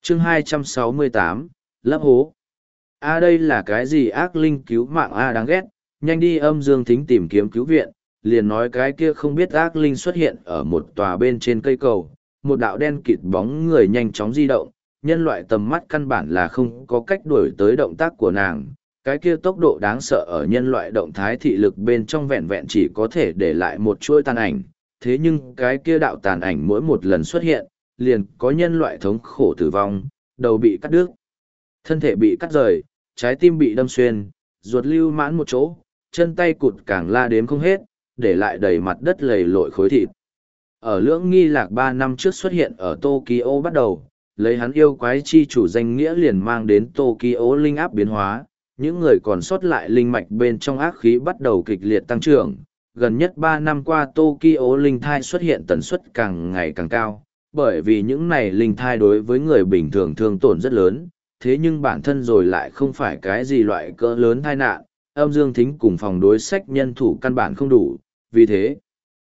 chương 268, lấp hố. Đây là cái gì ác linh cứu mạng đáng ghét, nhanh đi âm dương thính tìm kiếm cứu viện, liền nói cái kia không biết ác linh xuất hiện ở một tòa bên trên cây cầu, một đạo đen kịt bóng người nhanh chóng di động, nhân loại tầm mắt căn bản là không có cách đuổi tới động tác của nàng, cái kia tốc độ đáng sợ ở nhân loại động thái thị lực bên trong vẹn vẹn chỉ có thể để lại một chuỗi tàn ảnh, thế nhưng cái kia đạo tàn ảnh mỗi một lần xuất hiện, liền có nhân loại thống khổ tử vong, đầu bị cắt đứt, thân thể bị cắt rời, trái tim bị đâm xuyên, ruột lưu mãn một chỗ, chân tay cụt càng la đếm không hết, để lại đầy mặt đất lầy lội khối thịt. Ở Lưỡng Nghi Lạc 3 năm trước xuất hiện ở Tokyo bắt đầu, lấy hắn yêu quái chi chủ danh nghĩa liền mang đến Tokyo linh áp biến hóa, những người còn sót lại linh mạch bên trong ác khí bắt đầu kịch liệt tăng trưởng. Gần nhất 3 năm qua Tokyo linh thai xuất hiện tần suất càng ngày càng cao, bởi vì những này linh thai đối với người bình thường thương tổn rất lớn, thế nhưng bản thân rồi lại không phải cái gì loại cỡ lớn tai nạn, âm dương thính cùng phòng đối sách nhân thủ căn bản không đủ, vì thế,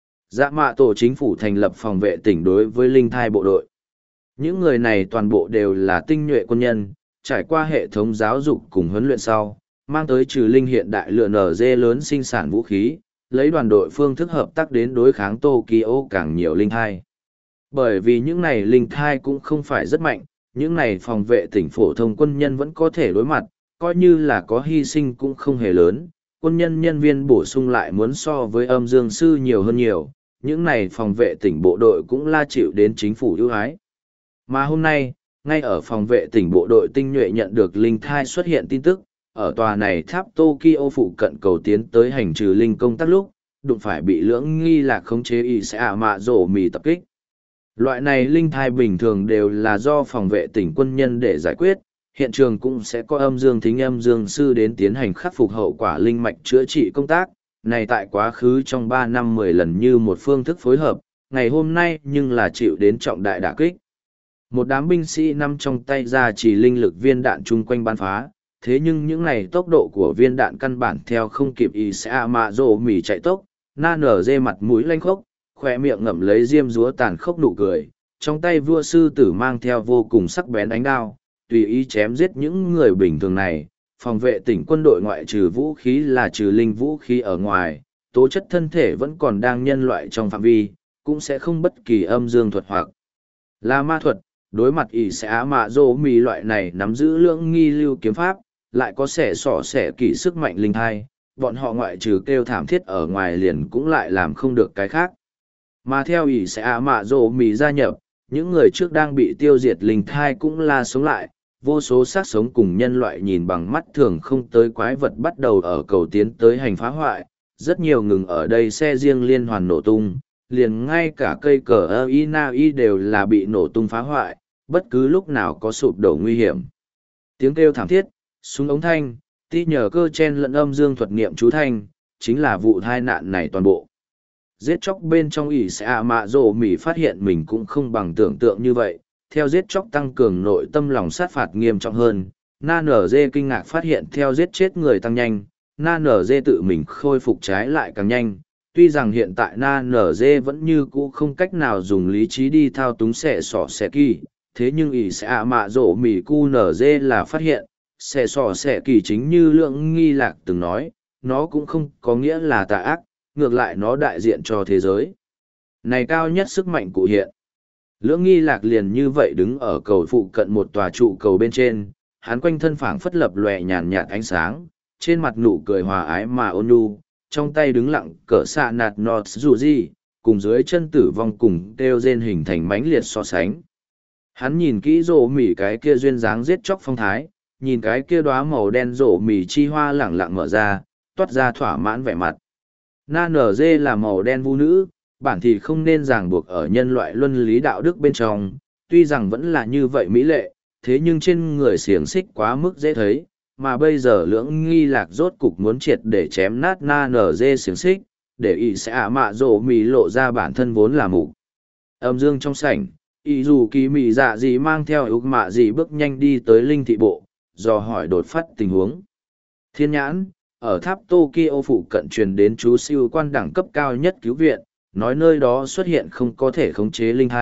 dạ mạ tổ chính phủ thành lập phòng vệ tỉnh đối với linh thai bộ đội. Những người này toàn bộ đều là tinh nhuệ quân nhân, trải qua hệ thống giáo dục cùng huấn luyện sau, mang tới trừ linh hiện đại lựa nở dê lớn sinh sản vũ khí, lấy đoàn đội phương thức hợp tác đến đối kháng Tokyo càng nhiều linh thai. Bởi vì những này linh thai cũng không phải rất mạnh, những này phòng vệ tỉnh phổ thông quân nhân vẫn có thể đối mặt, coi như là có hy sinh cũng không hề lớn, quân nhân nhân viên bổ sung lại muốn so với âm dương sư nhiều hơn nhiều, những này phòng vệ tỉnh bộ đội cũng la chịu đến chính phủ ưu ái. Mà hôm nay, ngay ở phòng vệ tỉnh bộ đội tinh nhuệ nhận được linh thai xuất hiện tin tức, ở tòa này tháp Tokyo phụ cận cầu tiến tới hành trừ linh công tác lúc, đụng phải bị Lưỡng Nghi Lạc khống chế y sẽ mạ rổ mì tập kích. Loại này linh thai bình thường đều là do phòng vệ tỉnh quân nhân để giải quyết, hiện trường cũng sẽ có âm dương thính âm dương sư đến tiến hành khắc phục hậu quả linh mạch chữa trị công tác, này tại quá khứ trong 3 năm 10 lần như một phương thức phối hợp, ngày hôm nay nhưng là chịu đến trọng đại đả kích. Một đám binh sĩ nắm trong tay ra chỉ linh lực viên đạn chung quanh bắn phá, thế nhưng những này tốc độ của viên đạn căn bản theo không kịp y sẽ mạ rổ mỉ chạy tốc, na nở dê mặt mũi lanh khốc, khoe miệng ngậm lấy diêm dúa tàn khốc nụ cười, trong tay vua sư tử mang theo vô cùng sắc bén ánh đao, tùy ý chém giết những người bình thường này. Phòng vệ tỉnh quân đội ngoại trừ vũ khí là trừ linh vũ khí ở ngoài, tố chất thân thể vẫn còn đang nhân loại trong phạm vi, cũng sẽ không bất kỳ âm dương thuật hoặc là ma thuật. Đối mặt ỷ sẽ mạ rô mì loại này nắm giữ lưỡng nghi lưu kiếm pháp, lại có xẻ sỏ xẻ kỹ sức mạnh linh thai, bọn họ ngoại trừ kêu thảm thiết ở ngoài liền cũng lại làm không được cái khác. Mà theo ỷ sẽ mạ rô mì gia nhập, những người trước đang bị tiêu diệt linh thai cũng là sống lại, vô số xác sống cùng nhân loại nhìn bằng mắt thường không tới quái vật bắt đầu ở cầu tiến tới hành phá hoại, rất nhiều ngừng ở đây xe riêng liên hoàn nổ tung, liền ngay cả cây cờ Inai đều là bị nổ tung phá hoại, bất cứ lúc nào có sụp đổ nguy hiểm. Tiếng kêu thảm thiết, súng ống thanh, ti nhờ cơ chen lẫn âm dương thuật niệm chú thanh, chính là vụ tai nạn này toàn bộ. Giết chóc bên trong ỷ sẽ mạ rổ mỉ phát hiện mình cũng không bằng tưởng tượng như vậy, theo giết chóc tăng cường nội tâm lòng sát phạt nghiêm trọng hơn, na nở dê kinh ngạc phát hiện theo giết chết người tăng nhanh, na nở dê tự mình khôi phục trái lại càng nhanh. Tuy rằng hiện tại na nở dê vẫn như cũ không cách nào dùng lý trí đi thao túng xẻ sỏ xẻ kỳ, thế nhưng ỷ sẽ mạ rổ mỉ cu nở dê là phát hiện, xẻ sỏ xẻ kỳ chính như Lưỡng Nghi Lạc từng nói, nó cũng không có nghĩa là tà ác, ngược lại nó đại diện cho thế giới. Này cao nhất sức mạnh cụ hiện. Lưỡng Nghi Lạc liền như vậy đứng ở cầu phụ cận một tòa trụ cầu bên trên, hắn quanh thân phảng phất lập lòe nhàn nhạt ánh sáng, trên mặt nụ cười hòa ái mà ôn nhu, trong tay đứng lặng cỡ xạ nạt nọt dù gì, cùng dưới chân tử vong cùng kêu rên hình thành mãnh liệt so sánh. Hắn nhìn kỹ rổ mỉ cái kia duyên dáng giết chóc phong thái, nhìn cái kia đóa màu đen rổ mỉ chi hoa lẳng lặng mở ra, toát ra thỏa mãn vẻ mặt. Na nở dê là màu đen vu nữ, bản thì không nên ràng buộc ở nhân loại luân lý đạo đức bên trong, tuy rằng vẫn là như vậy mỹ lệ, thế nhưng trên người xiềng xích quá mức dễ thấy, mà bây giờ Lưỡng Nghi Lạc rốt cục muốn triệt để chém nát na nở dê xiềng xích, để ỷ sẽ mạ rổ mì lộ ra bản thân vốn là mục. Âm dương trong sảnh, ỷ dù kỳ mị dạ gì mang theo ước mạ gì bước nhanh đi tới linh thị bộ, dò hỏi đột phát tình huống. Thiên nhãn, ở tháp Tokyo phụ cận truyền đến chú siêu quan đẳng cấp cao nhất cứu viện, nói nơi đó xuất hiện không có thể khống chế linh thai,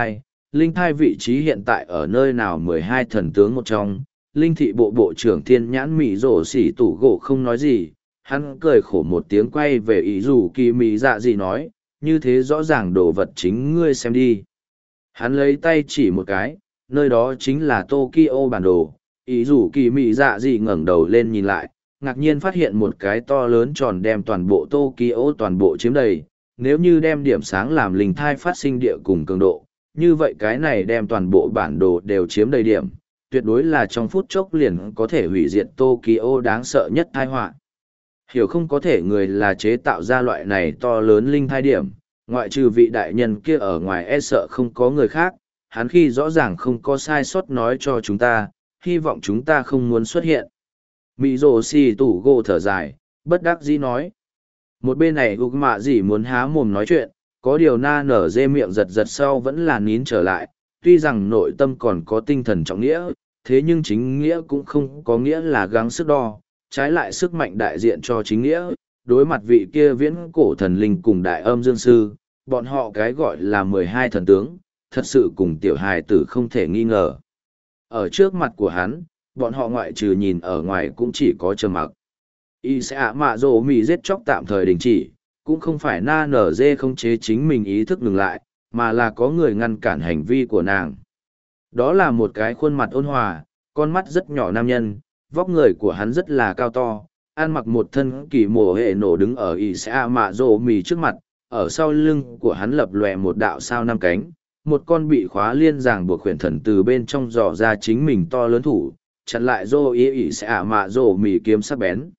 linh thai vị trí hiện tại ở nơi nào 12 thần tướng một trong, linh thị bộ bộ trưởng thiên nhãn mị rổ xỉ tủ gỗ không nói gì, hắn cười khổ một tiếng quay về ý dù kỳ mị dạ gì nói, như thế rõ ràng đồ vật chính ngươi xem đi. Hắn lấy tay chỉ một cái, nơi đó chính là Tokyo bản đồ, ý dù kỳ mị dạ gì ngẩng đầu lên nhìn lại, ngạc nhiên phát hiện một cái to lớn tròn đem toàn bộ Tokyo toàn bộ chiếm đầy, nếu như đem điểm sáng làm linh thai phát sinh địa cùng cường độ, như vậy cái này đem toàn bộ bản đồ đều chiếm đầy điểm, tuyệt đối là trong phút chốc liền có thể hủy diệt Tokyo đáng sợ nhất tai họa. Hiểu không có thể người là chế tạo ra loại này to lớn linh thai điểm, ngoại trừ vị đại nhân kia ở ngoài e sợ không có người khác, hắn khi rõ ràng không có sai sót nói cho chúng ta, hy vọng chúng ta không muốn xuất hiện. Mị rồ xì tủ gỗ thở dài, bất đắc dĩ nói. Một bên này gục mạ gì muốn há mồm nói chuyện, có điều na nở dê miệng giật giật sau vẫn là nín trở lại, tuy rằng nội tâm còn có tinh thần trọng nghĩa, thế nhưng chính nghĩa cũng không có nghĩa là gắng sức đo, trái lại sức mạnh đại diện cho chính nghĩa, đối mặt vị kia viễn cổ thần linh cùng đại âm dương sư, bọn họ cái gọi là 12 thần tướng, thật sự cùng tiểu hài tử không thể nghi ngờ. Ở trước mặt của hắn, bọn họ ngoại trừ nhìn ở ngoài cũng chỉ có trầm mặc. Y sẽ ạ mạ rồ mì giết chóc tạm thời đình chỉ, cũng không phải na nở dê không chế chính mình ý thức ngừng lại, mà là có người ngăn cản hành vi của nàng. Đó là một cái khuôn mặt ôn hòa, con mắt rất nhỏ nam nhân, vóc người của hắn rất là cao to, ăn mặc một thân kỳ mồ hệ nổ đứng ở Y sẽ ạ mạ rồ mì trước mặt, ở sau lưng của hắn lập lòe một đạo sao năm cánh, một con bị khóa liên ràng buộc khuyển thần từ bên trong dò ra chính mình to lớn thủ, chặn lại rô Y sẽ ạ mạ rồ mì kiếm sắc bén.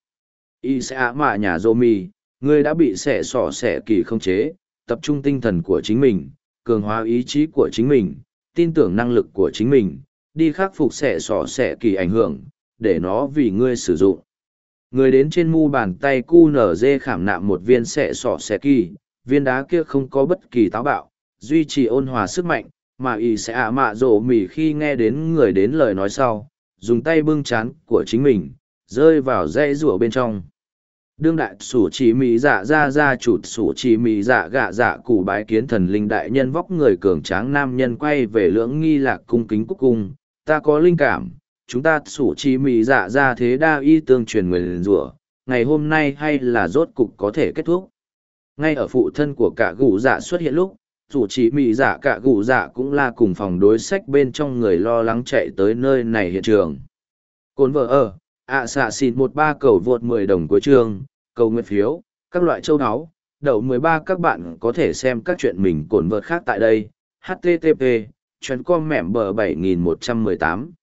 Y sẽ ạ mạ nhà rồ mì, ngươi đã bị xẻ sỏ xẻ kỳ không chế, tập trung tinh thần của chính mình, cường hóa ý chí của chính mình, tin tưởng năng lực của chính mình, đi khắc phục xẻ sỏ xẻ kỳ ảnh hưởng, để nó vì ngươi sử dụng. Người đến trên mu bàn tay cu nở dê khảm nạm một viên xẻ sỏ xẻ kỳ, viên đá kia không có bất kỳ táo bạo, duy trì ôn hòa sức mạnh, mà Y sẽ ạ mạ rồ mì khi nghe đến người đến lời nói sau, dùng tay bưng chán của chính mình, rơi vào dãy rủa bên trong. Đương đại sủ chỉ mỹ dạ ra ra chụt sủ chỉ mỹ dạ gạ dạ củ bái kiến thần linh đại nhân vóc người cường tráng nam nhân quay về lưỡng nghi lạc cung kính cúc cung, ta có linh cảm, chúng ta sủ chỉ mỹ dạ ra thế đa y tương truyền người liền rủa, ngày hôm nay hay là rốt cục có thể kết thúc. Ngay ở phụ thân của cả gủ dạ xuất hiện lúc, sủ chỉ mỹ dạ cả gủ dạ cũng là cùng phòng đối sách bên trong người lo lắng chạy tới nơi này hiện trường. Cồn vợ ở xạ xịt 13 cầu vượt 10 đồng cuối chương, cầu nguyện phiếu, các loại châu áo, đậu 13 các bạn có thể xem các chuyện mình cồn vợt khác tại đây, http, chuyến com mẻm bờ 7118.